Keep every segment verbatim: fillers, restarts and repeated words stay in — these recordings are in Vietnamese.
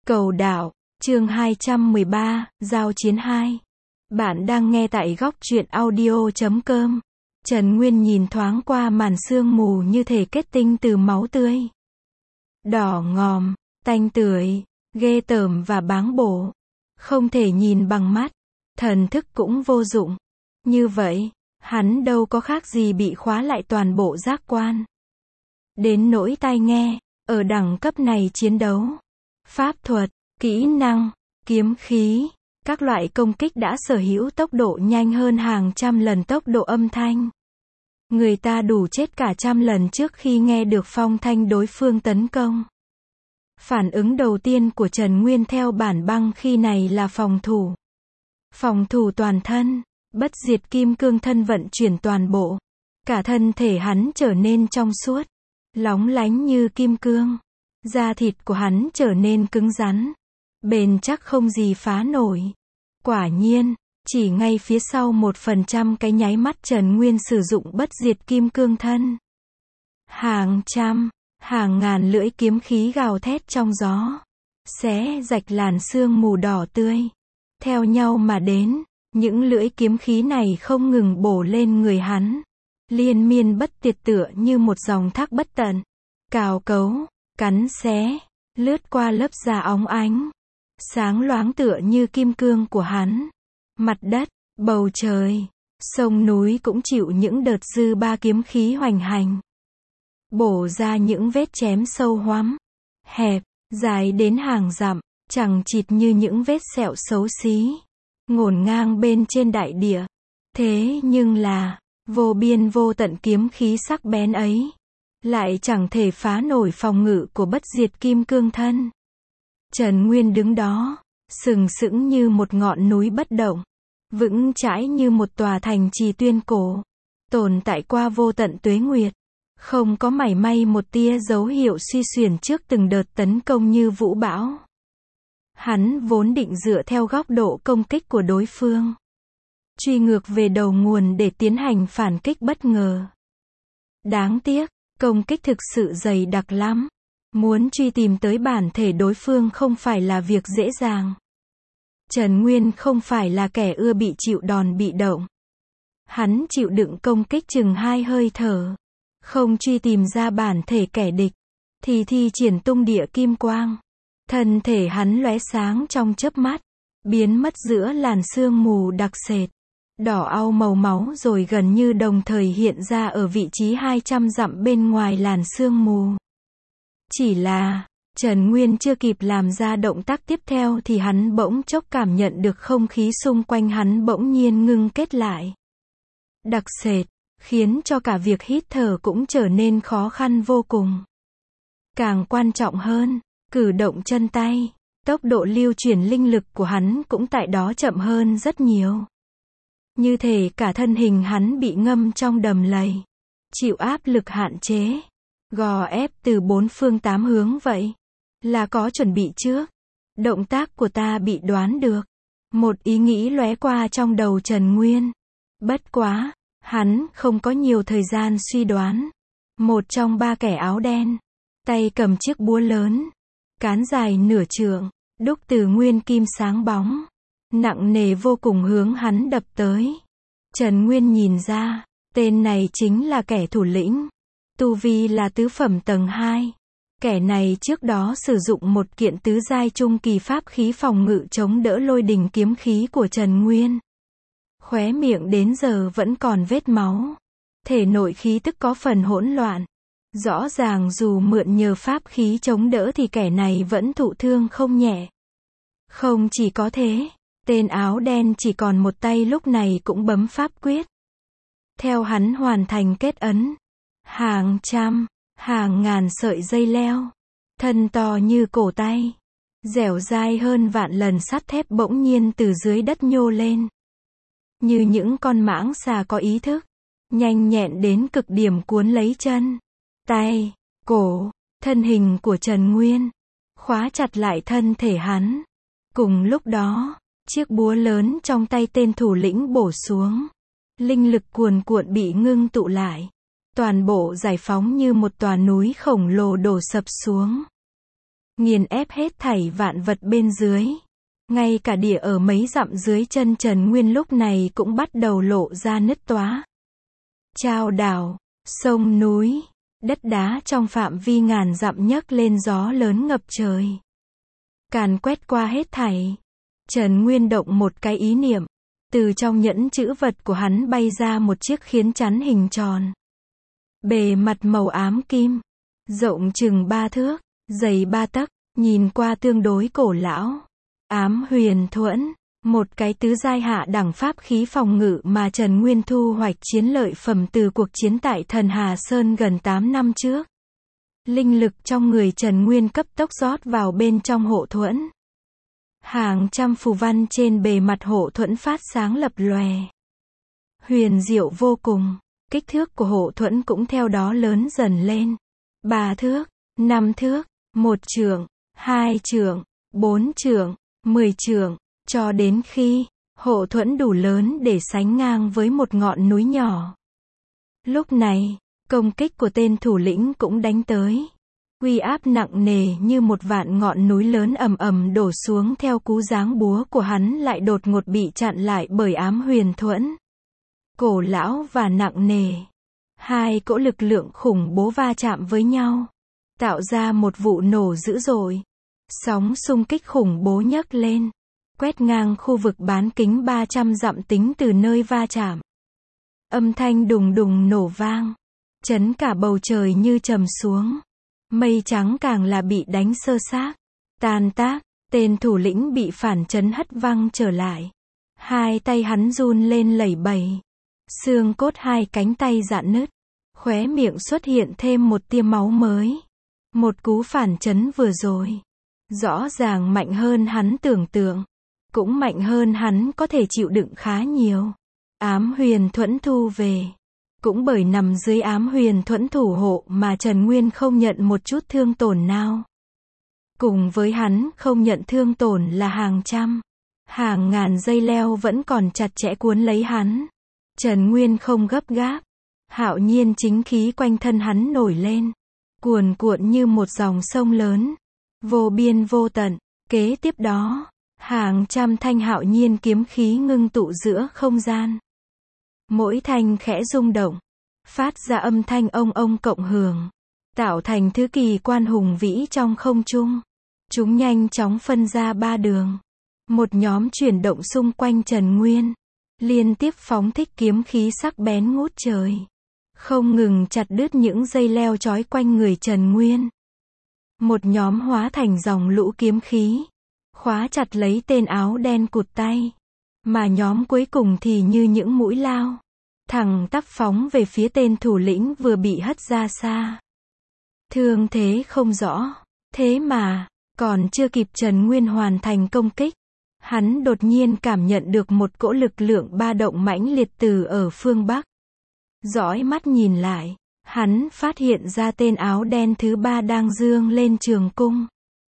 Cầu đạo, chương hai trăm mười ba, Giao chiến hai. Bạn đang nghe tại góc truyện audio chấm com. Trần Nguyên nhìn thoáng qua màn sương mù như thể kết tinh từ máu tươi. Đỏ ngòm, tanh tưởi, ghê tởm và báng bổ. Không thể nhìn bằng mắt, thần thức cũng vô dụng. Như vậy, hắn đâu có khác gì bị khóa lại toàn bộ giác quan. Đến nỗi tai nghe, ở đẳng cấp này chiến đấu, pháp thuật, kỹ năng, kiếm khí, các loại công kích đã sở hữu tốc độ nhanh hơn hàng trăm lần tốc độ âm thanh. Người ta đủ chết cả trăm lần trước khi nghe được phong thanh đối phương tấn công. Phản ứng đầu tiên của Trần Nguyên theo bản băng khi này là phòng thủ. Phòng thủ toàn thân, bất diệt kim cương thân vận chuyển toàn bộ. Cả thân thể hắn trở nên trong suốt, lóng lánh như kim cương. Da thịt của hắn trở nên cứng rắn, bền chắc không gì phá nổi. Quả nhiên, chỉ ngay phía sau một phần trăm cái nháy mắt Trần Nguyên sử dụng bất diệt kim cương thân. Hàng trăm, hàng ngàn lưỡi kiếm khí gào thét trong gió, xé rạch làn sương mù đỏ tươi. Theo nhau mà đến, những lưỡi kiếm khí này không ngừng bổ lên người hắn. Liên miên bất tuyệt tựa như một dòng thác bất tận. Cào cấu, cắn xé, lướt qua lớp da óng ánh, sáng loáng tựa như kim cương của hắn. Mặt đất, bầu trời, sông núi cũng chịu những đợt dư ba kiếm khí hoành hành. Bổ ra những vết chém sâu hoắm, hẹp, dài đến hàng dặm, chằng chịt như những vết sẹo xấu xí, ngổn ngang bên trên đại địa. Thế nhưng là, vô biên vô tận kiếm khí sắc bén ấy, lại chẳng thể phá nổi phòng ngự của bất diệt kim cương thân. Trần Nguyên đứng đó, sừng sững như một ngọn núi bất động, vững chãi như một tòa thành trì tuyên cổ, tồn tại qua vô tận tuế nguyệt, không có mảy may một tia dấu hiệu suy xuyển trước từng đợt tấn công như vũ bão. Hắn vốn định dựa theo góc độ công kích của đối phương, truy ngược về đầu nguồn để tiến hành phản kích bất ngờ. Đáng tiếc, công kích thực sự dày đặc lắm. Muốn truy tìm tới bản thể đối phương không phải là việc dễ dàng. Trần Nguyên không phải là kẻ ưa bị chịu đòn bị động. Hắn chịu đựng công kích chừng hai hơi thở. Không truy tìm ra bản thể kẻ địch, thì thi triển tung địa kim quang. Thân thể hắn lóe sáng trong chớp mắt, biến mất giữa làn sương mù đặc sệt. Đỏ au màu máu rồi gần như đồng thời hiện ra ở vị trí hai trăm dặm bên ngoài làn sương mù. Chỉ là, Trần Nguyên chưa kịp làm ra động tác tiếp theo thì hắn bỗng chốc cảm nhận được không khí xung quanh hắn bỗng nhiên ngưng kết lại. Đặc sệt, khiến cho cả việc hít thở cũng trở nên khó khăn vô cùng. Càng quan trọng hơn, cử động chân tay, tốc độ lưu chuyển linh lực của hắn cũng tại đó chậm hơn rất nhiều. Như thể cả thân hình hắn bị ngâm trong đầm lầy, chịu áp lực hạn chế, gò ép từ bốn phương tám hướng vậy. Là có chuẩn bị trước. Động tác của ta bị đoán được. Một ý nghĩ lóe qua trong đầu Trần Nguyên. Bất quá, hắn không có nhiều thời gian suy đoán. Một trong ba kẻ áo đen, tay cầm chiếc búa lớn, cán dài nửa trượng, đúc từ nguyên kim sáng bóng, nặng nề vô cùng hướng hắn đập tới. Trần Nguyên nhìn ra, tên này chính là kẻ thủ lĩnh. Tu vi là tứ phẩm tầng hai. Kẻ này trước đó sử dụng một kiện tứ giai trung kỳ pháp khí phòng ngự chống đỡ lôi đình kiếm khí của Trần Nguyên. Khóe miệng đến giờ vẫn còn vết máu. Thể nội khí tức có phần hỗn loạn. Rõ ràng dù mượn nhờ pháp khí chống đỡ thì kẻ này vẫn thụ thương không nhẹ. Không chỉ có thế, tên áo đen chỉ còn một tay lúc này cũng bấm pháp quyết. Theo hắn hoàn thành kết ấn, hàng trăm, hàng ngàn sợi dây leo, thân to như cổ tay, dẻo dai hơn vạn lần sắt thép bỗng nhiên từ dưới đất nhô lên. Như những con mãng xà có ý thức, nhanh nhẹn đến cực điểm cuốn lấy chân, tay, cổ, thân hình của Trần Nguyên, khóa chặt lại thân thể hắn. Cùng lúc đó, chiếc búa lớn trong tay tên thủ lĩnh bổ xuống. Linh lực cuồn cuộn bị ngưng tụ lại. Toàn bộ giải phóng như một tòa núi khổng lồ đổ sập xuống. nghiền ép hết thảy vạn vật bên dưới. Ngay cả địa ở mấy dặm dưới chân Trần Nguyên lúc này cũng bắt đầu lộ ra nứt toá. Chao đảo, sông núi, đất đá trong phạm vi ngàn dặm nhấc lên gió lớn ngập trời. Càn quét qua hết thảy. Trần Nguyên động một cái ý niệm. Từ trong nhẫn chữ vật của hắn bay ra một chiếc khiến chắn hình tròn. Bề mặt màu ám kim. Rộng chừng ba thước, dày ba tấc, nhìn qua tương đối cổ lão. Ám huyền thuẫn. Một cái tứ giai hạ đẳng pháp khí phòng ngự mà Trần Nguyên thu hoạch chiến lợi phẩm từ cuộc chiến tại Thần Hà Sơn gần tám năm trước. Linh lực trong người Trần Nguyên cấp tốc rót vào bên trong hộ thuẫn. Hàng trăm phù văn trên bề mặt hộ thuẫn phát sáng lập lòe. Huyền diệu vô cùng, kích thước của hộ thuẫn cũng theo đó lớn dần lên. Ba thước, năm thước, một trượng, hai trượng, bốn trượng, mười trượng, cho đến khi hộ thuẫn đủ lớn để sánh ngang với một ngọn núi nhỏ. Lúc này, công kích của tên thủ lĩnh cũng đánh tới. Uy áp nặng nề như một vạn ngọn núi lớn ầm ầm đổ xuống theo cú giáng búa của hắn lại đột ngột bị chặn lại bởi ám huyền thuẫn. Cổ lão và nặng nề. Hai cỗ lực lượng khủng bố va chạm với nhau. Tạo ra một vụ nổ dữ dội. Sóng xung kích khủng bố nhấc lên. Quét ngang khu vực bán kính ba trăm dặm tính từ nơi va chạm. Âm thanh đùng đùng nổ vang. Chấn cả bầu trời như trầm xuống. Mây trắng càng là bị đánh sơ xác. Tan tác, tên thủ lĩnh bị phản chấn hất văng trở lại. Hai tay hắn run lên lẩy bẩy. Xương cốt hai cánh tay rạn nứt. Khóe miệng xuất hiện thêm một tia máu mới. Một cú phản chấn vừa rồi. Rõ ràng mạnh hơn hắn tưởng tượng. Cũng mạnh hơn hắn có thể chịu đựng khá nhiều. Ám huyền thuẫn thu về. Cũng bởi nằm dưới ám huyền thuẫn thủ hộ mà Trần Nguyên không nhận một chút thương tổn nào. Cùng với hắn không nhận thương tổn là hàng trăm, hàng ngàn dây leo vẫn còn chặt chẽ cuốn lấy hắn. Trần Nguyên không gấp gáp. Hạo nhiên chính khí quanh thân hắn nổi lên. Cuồn cuộn như một dòng sông lớn. Vô biên vô tận. Kế tiếp đó, hàng trăm thanh hạo nhiên kiếm khí ngưng tụ giữa không gian. Mỗi thanh khẽ rung động, phát ra âm thanh ông ông cộng hưởng, tạo thành thứ kỳ quan hùng vĩ trong không trung. Chúng nhanh chóng phân ra ba đường. Một nhóm chuyển động xung quanh Trần Nguyên, liên tiếp phóng thích kiếm khí sắc bén ngút trời, không ngừng chặt đứt những dây leo trói quanh người Trần Nguyên. Một nhóm hóa thành dòng lũ kiếm khí, khóa chặt lấy tên áo đen cụt tay. Mà nhóm cuối cùng thì như những mũi lao, thẳng tắp phóng về phía tên thủ lĩnh vừa bị hất ra xa. Thương thế không rõ, thế mà, còn chưa kịp Trần Nguyên hoàn thành công kích, hắn đột nhiên cảm nhận được một cỗ lực lượng ba động mãnh liệt từ ở phương Bắc. Dõi mắt nhìn lại, hắn phát hiện ra tên áo đen thứ ba đang giương lên trường cung.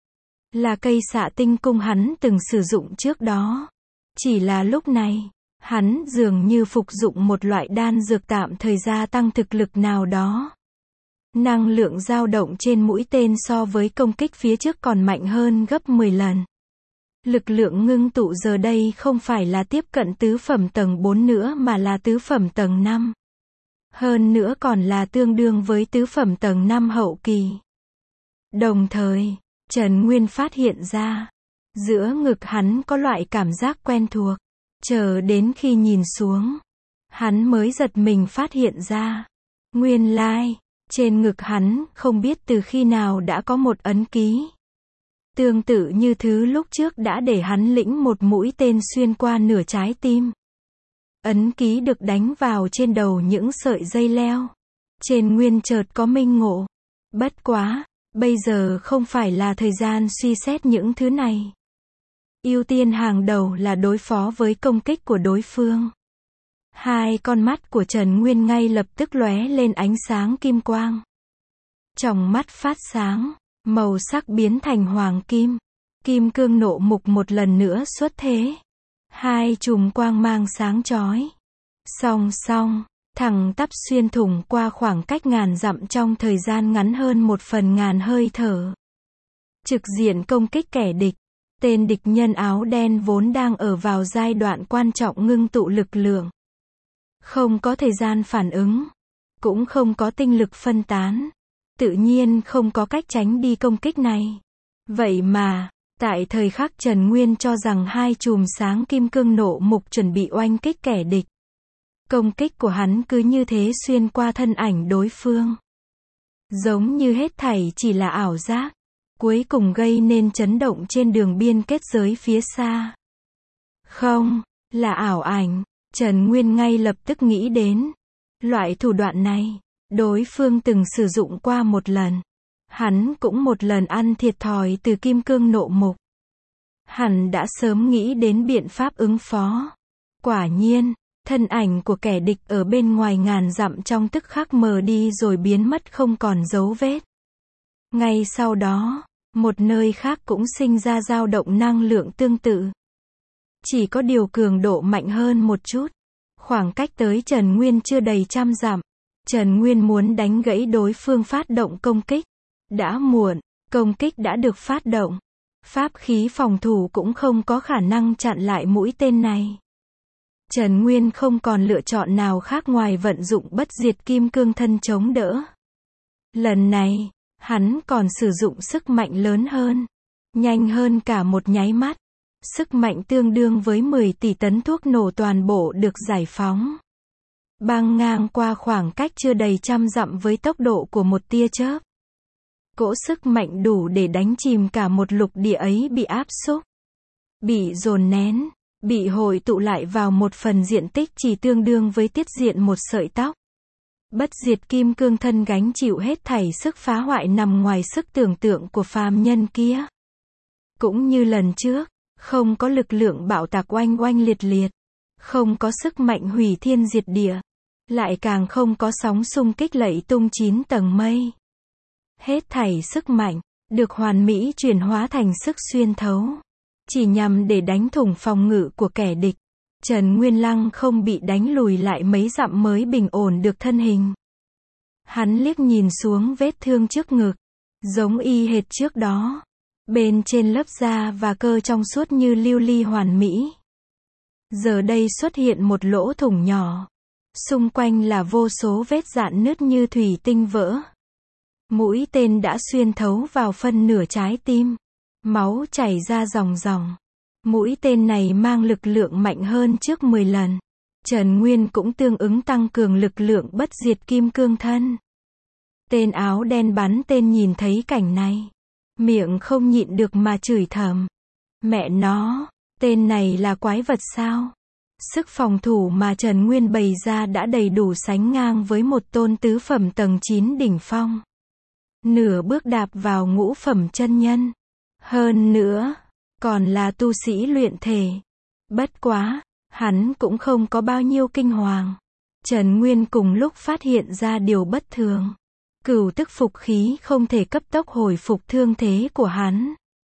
Là cây xạ tinh cung hắn từng sử dụng trước đó. Chỉ là lúc này, hắn dường như phục dụng một loại đan dược tạm thời gia tăng thực lực nào đó. Năng lượng dao động trên mũi tên so với công kích phía trước còn mạnh hơn gấp mười lần. Lực lượng ngưng tụ giờ đây không phải là tiếp cận tứ phẩm tầng bốn nữa mà là tứ phẩm tầng năm. Hơn nữa còn là tương đương với tứ phẩm tầng năm hậu kỳ. Đồng thời, Trần Nguyên phát hiện ra, giữa ngực hắn có loại cảm giác quen thuộc. Chờ đến khi nhìn xuống, hắn mới giật mình phát hiện ra. Nguyên lai, trên ngực hắn không biết từ khi nào đã có một ấn ký. Tương tự như thứ lúc trước đã để hắn lĩnh một mũi tên xuyên qua nửa trái tim. Ấn ký được đánh vào trên đầu những sợi dây leo. Trên Nguyên chợt có minh ngộ. Bất quá, bây giờ không phải là thời gian suy xét những thứ này. Ưu tiên hàng đầu là đối phó với công kích của đối phương. Hai con mắt của Trần Nguyên ngay lập tức lóe lên ánh sáng kim quang. Tròng mắt phát sáng, màu sắc biến thành hoàng kim. Kim cương nộ mục một lần nữa xuất thế. Hai chùm quang mang sáng chói. Song song, thẳng tắp xuyên thủng qua khoảng cách ngàn dặm trong thời gian ngắn hơn một phần ngàn hơi thở. trực diện công kích kẻ địch. Tên địch nhân áo đen vốn đang ở vào giai đoạn quan trọng ngưng tụ lực lượng. Không có thời gian phản ứng, cũng không có tinh lực phân tán, tự nhiên không có cách tránh đi công kích này. Vậy mà, tại thời khắc Trần Nguyên cho rằng hai chùm sáng kim cương nộ mục chuẩn bị oanh kích kẻ địch, công kích của hắn cứ như thế xuyên qua thân ảnh đối phương. Giống như hết thảy chỉ là ảo giác, cuối cùng gây nên chấn động trên đường biên kết giới phía xa. Không, là ảo ảnh. Trần Nguyên ngay lập tức nghĩ đến. Loại thủ đoạn này, đối phương từng sử dụng qua một lần. Hắn cũng một lần ăn thiệt thòi từ kim cương nộ mục. Hắn đã sớm nghĩ đến biện pháp ứng phó. Quả nhiên, thân ảnh của kẻ địch ở bên ngoài ngàn dặm trong tức khắc mờ đi rồi biến mất không còn dấu vết. Ngay sau đó, một nơi khác cũng sinh ra dao động năng lượng tương tự. Chỉ có điều cường độ mạnh hơn một chút. Khoảng cách tới Trần Nguyên chưa đầy trăm dặm. Trần Nguyên muốn đánh gãy đối phương phát động công kích. Đã muộn, công kích đã được phát động. Pháp khí phòng thủ cũng không có khả năng chặn lại mũi tên này. Trần Nguyên không còn lựa chọn nào khác ngoài vận dụng bất diệt kim cương thân chống đỡ. Lần này, hắn còn sử dụng sức mạnh lớn hơn, nhanh hơn cả một nháy mắt. Sức mạnh tương đương với mười tỷ tấn thuốc nổ toàn bộ được giải phóng. Băng ngang qua khoảng cách chưa đầy trăm dặm với tốc độ của một tia chớp. Cỗ sức mạnh đủ để đánh chìm cả một lục địa ấy bị áp xúc, bị dồn nén, bị hội tụ lại vào một phần diện tích chỉ tương đương với tiết diện một sợi tóc. Bất diệt kim cương thân gánh chịu hết thảy sức phá hoại nằm ngoài sức tưởng tượng của phàm nhân kia. Cũng như lần trước, không có lực lượng bạo tạc oanh oanh liệt liệt, không có sức mạnh hủy thiên diệt địa, lại càng không có sóng xung kích lẫy tung chín tầng mây. Hết thảy sức mạnh, được hoàn mỹ chuyển hóa thành sức xuyên thấu, chỉ nhằm để đánh thủng phòng ngự của kẻ địch. Trần Nguyên Lăng không bị đánh lùi lại mấy dặm mới bình ổn được thân hình. Hắn liếc nhìn xuống vết thương trước ngực, giống y hệt trước đó. Bên trên lớp da và cơ trong suốt như lưu ly hoàn mỹ. Giờ đây xuất hiện một lỗ thủng nhỏ. Xung quanh là vô số vết rạn nứt như thủy tinh vỡ. Mũi tên đã xuyên thấu vào phân nửa trái tim. Máu chảy ra ròng ròng. Mũi tên này mang lực lượng mạnh hơn trước mười lần. Trần Nguyên cũng tương ứng tăng cường lực lượng bất diệt kim cương thân. Tên áo đen bắn tên nhìn thấy cảnh này, miệng không nhịn được mà chửi thầm. Mẹ nó, tên này là quái vật sao? Sức phòng thủ mà Trần Nguyên bày ra đã đầy đủ sánh ngang với một tôn tứ phẩm tầng chín đỉnh phong. Nửa bước đạp vào ngũ phẩm chân nhân. Hơn nữa, còn là tu sĩ luyện thể. Bất quá, hắn cũng không có bao nhiêu kinh hoàng. Trần Nguyên cùng lúc phát hiện ra điều bất thường. Cửu tức phục khí không thể cấp tốc hồi phục thương thế của hắn.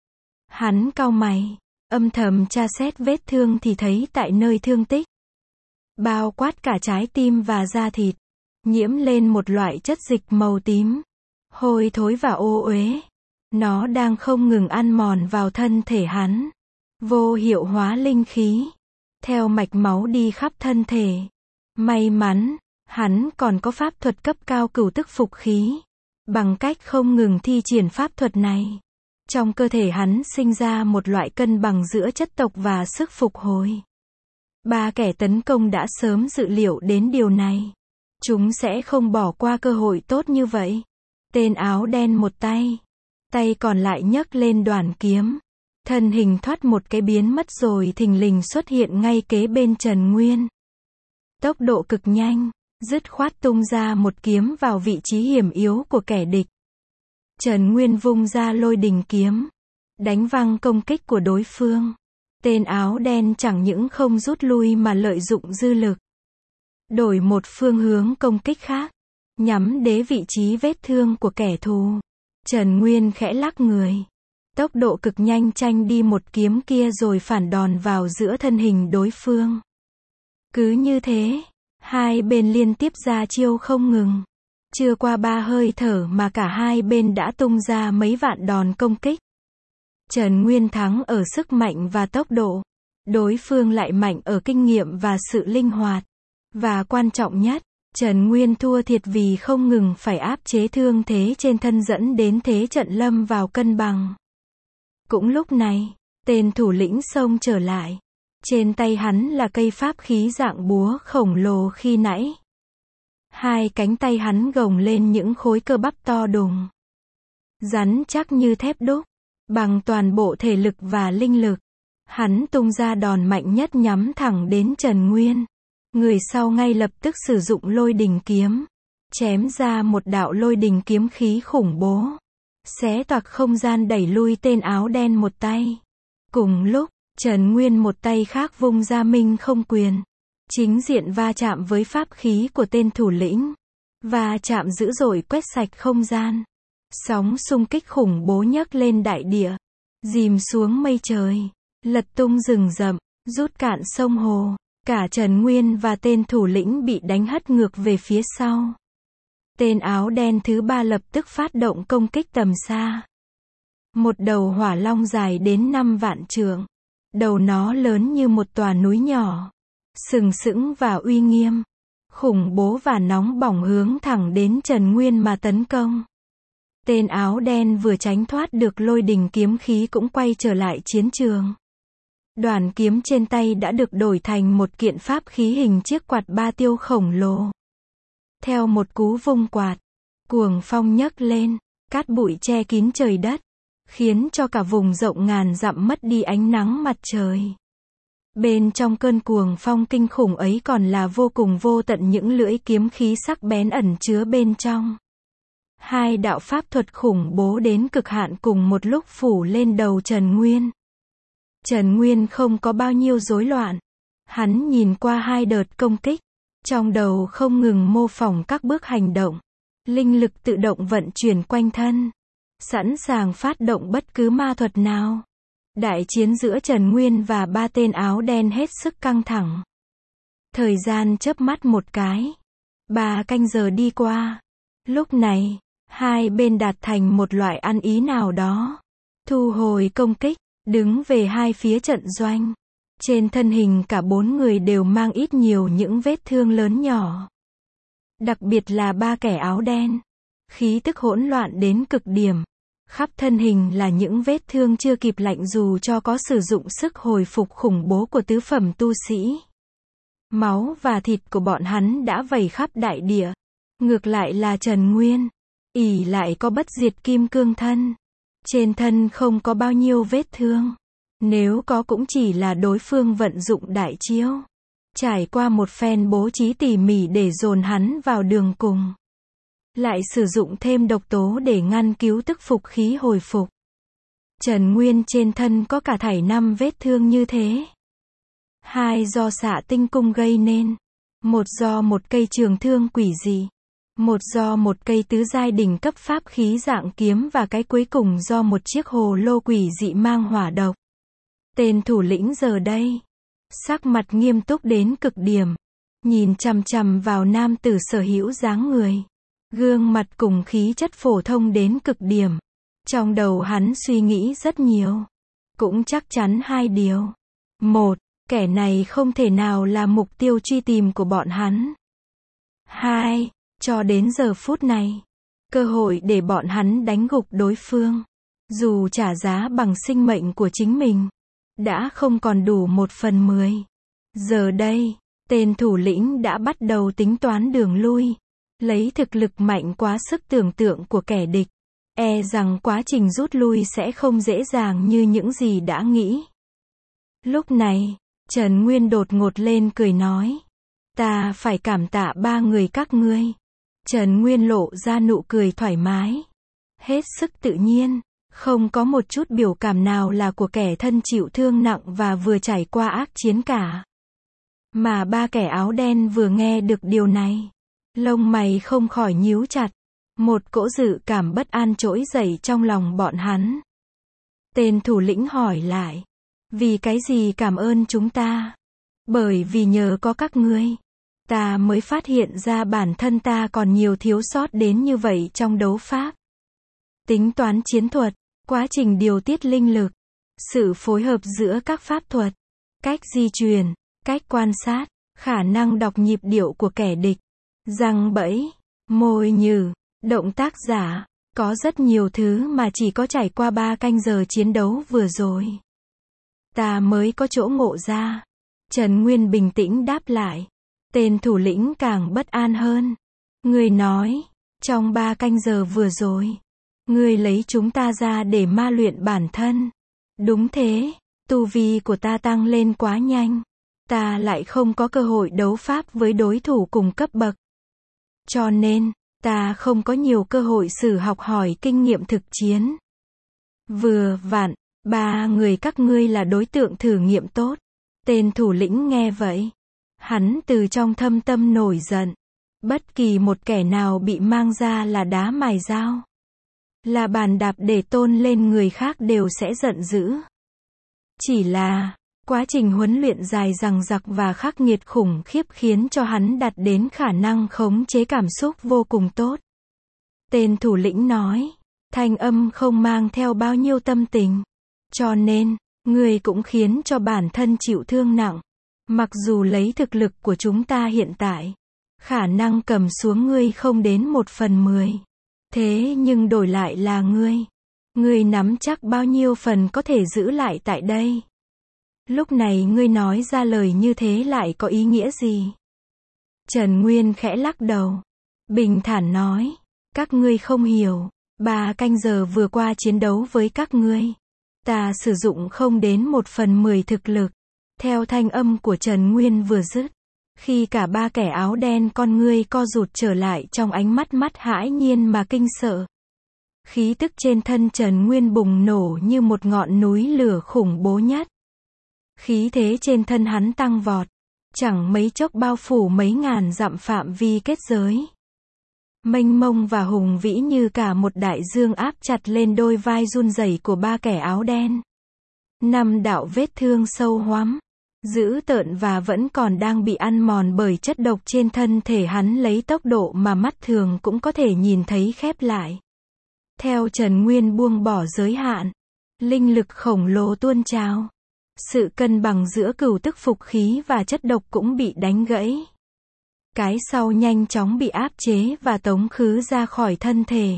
Hắn cau mày, âm thầm tra xét vết thương thì thấy tại nơi thương tích, bao quát cả trái tim và da thịt, nhiễm lên một loại chất dịch màu tím, hôi thối và ô uế. Nó đang không ngừng ăn mòn vào thân thể hắn, vô hiệu hóa linh khí, theo mạch máu đi khắp thân thể. May mắn, hắn còn có pháp thuật cấp cao cửu tức phục khí. Bằng cách không ngừng thi triển pháp thuật này, trong cơ thể hắn sinh ra một loại cân bằng giữa chất tộc và sức phục hồi. Ba kẻ tấn công đã sớm dự liệu đến điều này. Chúng sẽ không bỏ qua cơ hội tốt như vậy. Tên áo đen một tay, tay còn lại nhấc lên đoàn kiếm. Thân hình thoát một cái biến mất rồi thình lình xuất hiện ngay kế bên Trần Nguyên. Tốc độ cực nhanh, dứt khoát tung ra một kiếm vào vị trí hiểm yếu của kẻ địch. Trần Nguyên vung ra lôi đình kiếm, đánh văng công kích của đối phương. Tên áo đen chẳng những không rút lui mà lợi dụng dư lực, đổi một phương hướng công kích khác, nhắm đến vị trí vết thương của kẻ thù. Trần Nguyên khẽ lắc người, tốc độ cực nhanh tranh đi một kiếm kia rồi phản đòn vào giữa thân hình đối phương. Cứ như thế, hai bên liên tiếp ra chiêu không ngừng. Chưa qua ba hơi thở mà cả hai bên đã tung ra mấy vạn đòn công kích. Trần Nguyên thắng ở sức mạnh và tốc độ. Đối phương lại mạnh ở kinh nghiệm và sự linh hoạt. Và quan trọng nhất, Trần Nguyên thua thiệt vì không ngừng phải áp chế thương thế trên thân dẫn đến thế trận lâm vào cân bằng. Cũng lúc này, tên thủ lĩnh xông trở lại. Trên tay hắn là cây pháp khí dạng búa khổng lồ khi nãy. Hai cánh tay hắn gồng lên những khối cơ bắp to đùng. Rắn chắc như thép đúc. Bằng toàn bộ thể lực và linh lực. Hắn tung ra đòn mạnh nhất nhắm thẳng đến Trần Nguyên. Người sau ngay lập tức sử dụng lôi đình kiếm. Chém ra một đạo lôi đình kiếm khí khủng bố. Xé toạc không gian đẩy lui tên áo đen một tay. Cùng lúc, Trần Nguyên một tay khác vung ra minh không quyền. Chính diện va chạm với pháp khí của tên thủ lĩnh. Va chạm dữ dội quét sạch không gian. Sóng xung kích khủng bố nhấc lên đại địa. Dìm xuống mây trời. Lật tung rừng rậm. Rút cạn sông hồ. Cả Trần Nguyên và tên thủ lĩnh bị đánh hất ngược về phía sau. Tên áo đen thứ ba lập tức phát động công kích tầm xa. Một đầu hỏa long dài đến năm vạn trượng. Đầu nó lớn như một tòa núi nhỏ. Sừng sững và uy nghiêm. Khủng bố và nóng bỏng hướng thẳng đến Trần Nguyên mà tấn công. Tên áo đen vừa tránh thoát được lôi đình kiếm khí cũng quay trở lại chiến trường. Đoàn kiếm trên tay đã được đổi thành một kiện pháp khí hình chiếc quạt ba tiêu khổng lồ. Theo một cú vung quạt, cuồng phong nhấc lên, cát bụi che kín trời đất, khiến cho cả vùng rộng ngàn dặm mất đi ánh nắng mặt trời. Bên trong cơn cuồng phong kinh khủng ấy còn là vô cùng vô tận những lưỡi kiếm khí sắc bén ẩn chứa bên trong. Hai đạo pháp thuật khủng bố đến cực hạn cùng một lúc phủ lên đầu Trần Nguyên. Trần Nguyên không có bao nhiêu rối loạn. Hắn nhìn qua hai đợt công kích. Trong đầu không ngừng mô phỏng các bước hành động. Linh lực tự động vận chuyển quanh thân. Sẵn sàng phát động bất cứ ma thuật nào. Đại chiến giữa Trần Nguyên và ba tên áo đen hết sức căng thẳng. Thời gian chớp mắt một cái. Ba canh giờ đi qua. Lúc này, hai bên đạt thành một loại ăn ý nào đó. Thu hồi công kích, đứng về hai phía trận doanh. Trên thân hình cả bốn người đều mang ít nhiều những vết thương lớn nhỏ. Đặc biệt là ba kẻ áo đen. Khí tức hỗn loạn đến cực điểm. Khắp thân hình là những vết thương chưa kịp lạnh dù cho có sử dụng sức hồi phục khủng bố của tứ phẩm tu sĩ. Máu và thịt của bọn hắn đã vẩy khắp đại địa. Ngược lại là Trần Nguyên. Ỷ lại có bất diệt kim cương thân. Trên thân không có bao nhiêu vết thương. Nếu có cũng chỉ là đối phương vận dụng đại chiêu. Trải qua một phen bố trí tỉ mỉ để dồn hắn vào đường cùng. Lại sử dụng thêm độc tố để ngăn cứu tức phục khí hồi phục. Trần Nguyên trên thân có cả thảy năm vết thương như thế. Hai do xạ tinh cung gây nên. Một do một cây trường thương quỷ dị. Một do một cây tứ giai đỉnh cấp pháp khí dạng kiếm và cái cuối cùng do một chiếc hồ lô quỷ dị mang hỏa độc. Tên thủ lĩnh giờ đây, sắc mặt nghiêm túc đến cực điểm, nhìn chằm chằm vào nam tử sở hữu dáng người, gương mặt cùng khí chất phổ thông đến cực điểm. Trong đầu hắn suy nghĩ rất nhiều, cũng chắc chắn hai điều. Một, kẻ này không thể nào là mục tiêu truy tìm của bọn hắn. Hai, cho đến giờ phút này, cơ hội để bọn hắn đánh gục đối phương, dù trả giá bằng sinh mệnh của chính mình, đã không còn đủ một phần mười. Giờ đây, tên thủ lĩnh đã bắt đầu tính toán đường lui, lấy thực lực mạnh quá sức tưởng tượng của kẻ địch. E rằng quá trình rút lui sẽ không dễ dàng như những gì đã nghĩ. Lúc này, Trần Nguyên đột ngột lên cười nói. Ta phải cảm tạ ba người các ngươi. Trần Nguyên lộ ra nụ cười thoải mái. Hết sức tự nhiên. Không có một chút biểu cảm nào là của kẻ thân chịu thương nặng và vừa trải qua ác chiến cả. Mà ba kẻ áo đen vừa nghe được điều này. Lông mày không khỏi nhíu chặt. Một cỗ dự cảm bất an trỗi dậy trong lòng bọn hắn. Tên thủ lĩnh hỏi lại. Vì cái gì cảm ơn chúng ta? Bởi vì nhờ có các ngươi, ta mới phát hiện ra bản thân ta còn nhiều thiếu sót đến như vậy trong đấu pháp. Tính toán chiến thuật, quá trình điều tiết linh lực, sự phối hợp giữa các pháp thuật, cách di truyền, cách quan sát, khả năng đọc nhịp điệu của kẻ địch, giăng bẫy, mồi nhử, động tác giả, có rất nhiều thứ mà chỉ có trải qua ba canh giờ chiến đấu vừa rồi, ta mới có chỗ ngộ ra. Trần Nguyên bình tĩnh đáp lại. Tên thủ lĩnh càng bất an hơn. Người nói, trong ba canh giờ vừa rồi, người lấy chúng ta ra để ma luyện bản thân. Đúng thế, tu vi của ta tăng lên quá nhanh. Ta lại không có cơ hội đấu pháp với đối thủ cùng cấp bậc. Cho nên, ta không có nhiều cơ hội sử học hỏi kinh nghiệm thực chiến. Vừa vặn, ba người các ngươi là đối tượng thử nghiệm tốt. Tên thủ lĩnh nghe vậy. Hắn từ trong thâm tâm nổi giận. Bất kỳ một kẻ nào bị mang ra là đá mài dao, là bàn đạp để tôn lên người khác đều sẽ giận dữ. Chỉ là, quá trình huấn luyện dài dằng dặc và khắc nghiệt khủng khiếp khiến cho hắn đạt đến khả năng khống chế cảm xúc vô cùng tốt. Tên thủ lĩnh nói, thanh âm không mang theo bao nhiêu tâm tình. Cho nên, ngươi cũng khiến cho bản thân chịu thương nặng. Mặc dù lấy thực lực của chúng ta hiện tại, khả năng cầm xuống ngươi không đến một phần mười. Thế nhưng đổi lại là ngươi. Ngươi nắm chắc bao nhiêu phần có thể giữ lại tại đây. Lúc này ngươi nói ra lời như thế lại có ý nghĩa gì? Trần Nguyên khẽ lắc đầu. Bình thản nói. Các ngươi không hiểu. Ba canh giờ vừa qua chiến đấu với các ngươi. Ta sử dụng không đến một phần mười thực lực. Theo thanh âm của Trần Nguyên vừa dứt. Khi cả ba kẻ áo đen con ngươi co rụt trở lại trong ánh mắt mắt hãi nhiên mà kinh sợ. Khí tức trên thân Trần Nguyên bùng nổ như một ngọn núi lửa khủng bố nhất. Khí thế trên thân hắn tăng vọt. Chẳng mấy chốc bao phủ mấy ngàn dặm phạm vi kết giới. Mênh mông và hùng vĩ như cả một đại dương áp chặt lên đôi vai run rẩy của ba kẻ áo đen. Năm đạo vết thương sâu hoắm, dữ tợn và vẫn còn đang bị ăn mòn bởi chất độc trên thân thể hắn lấy tốc độ mà mắt thường cũng có thể nhìn thấy khép lại. Theo Trần Nguyên buông bỏ giới hạn, linh lực khổng lồ tuôn trào. Sự cân bằng giữa cửu tức phục khí và chất độc cũng bị đánh gãy. Cái sau nhanh chóng bị áp chế và tống khứ ra khỏi thân thể.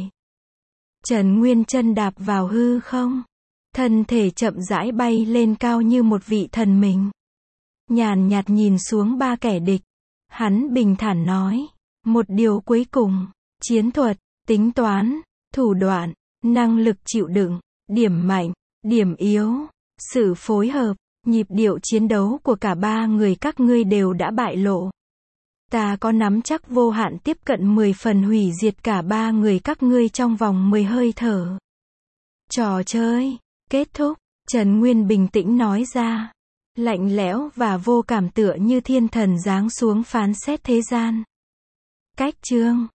Trần Nguyên chân đạp vào hư không. Thân thể chậm rãi bay lên cao như một vị thần mình. Nhàn nhạt nhìn xuống ba kẻ địch. Hắn bình thản nói. Một điều cuối cùng. Chiến thuật, tính toán, thủ đoạn, năng lực chịu đựng, điểm mạnh, điểm yếu, sự phối hợp, nhịp điệu chiến đấu của cả ba người các ngươi đều đã bại lộ. Ta có nắm chắc vô hạn tiếp cận mười phần hủy diệt cả ba người các ngươi trong vòng mười hơi thở. Trò chơi kết thúc, Trần Nguyên bình tĩnh nói ra. Lạnh lẽo và vô cảm tựa như thiên thần giáng xuống phán xét thế gian. Cách chương